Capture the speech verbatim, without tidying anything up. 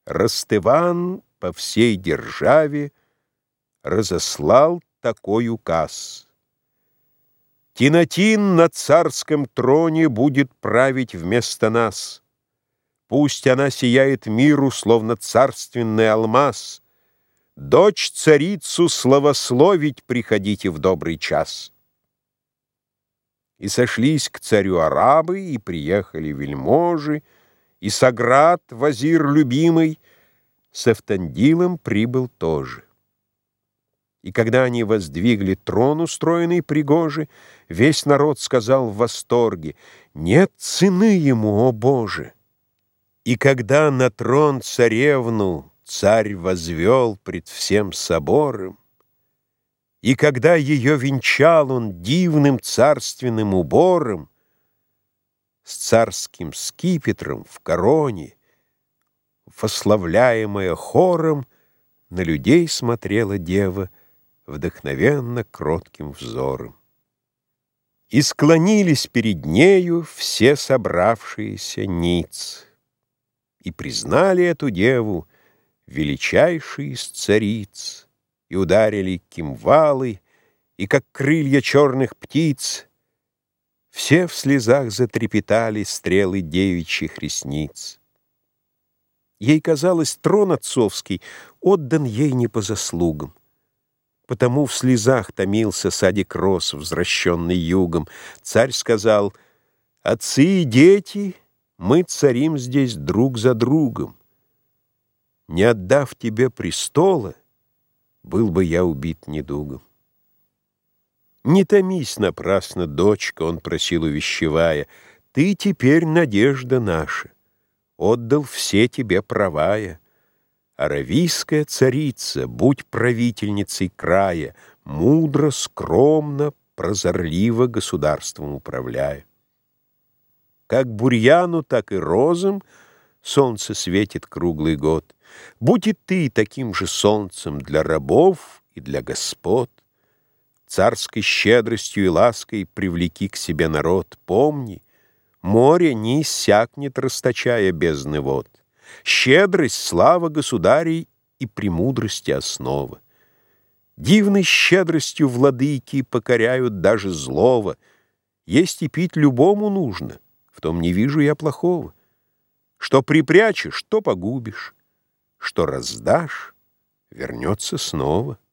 Ростыван по всей державе разослал такой указ: Тинатин на царском троне будет править вместо нас. Пусть она сияет миру, словно царственный алмаз. Дочь царицу славословить приходите в добрый час. И сошлись к царю арабы, и приехали вельможи, и Саград, вазир любимый, с Эфтандилом прибыл тоже. И когда они воздвигли трон, устроенный пригоже, весь народ сказал в восторге: «Нет цены ему, о Боже!» И когда на трон царевну царь возвел пред всем собором, и когда ее венчал он дивным царственным убором, с царским скипетром в короне, восславляемая хором, на людей смотрела дева вдохновенно кротким взором. И склонились перед нею все собравшиеся ниц, и признали эту деву величайшей из цариц, и ударили кимвалы, и, как крылья черных птиц, все в слезах затрепетали стрелы девичьих ресниц. Ей казалось, трон отцовский отдан ей не по заслугам, потому в слезах томился садик роз, возвращенный югом. Царь сказал: «Отцы и дети, мы царим здесь друг за другом. Не отдав тебе престола, был бы я убит недугом». «Не томись напрасно, дочка», — он просил увещевая, — «ты теперь надежда наша, отдал все тебе правая. Аравийская царица, будь правительницей края, мудро, скромно, прозорливо государством управляя. Как бурьяну, так и розам солнце светит круглый год. Будь и ты таким же солнцем для рабов и для господ. Царской щедростью и лаской привлеки к себе народ. Помни, море не иссякнет, расточая бездны вод. Щедрость, слава государей и премудрости основа. Дивной щедростью владыки покоряют даже злого. Есть и пить любому нужно, в том не вижу я плохого. Что припрячешь, то погубишь, что раздашь, вернется снова.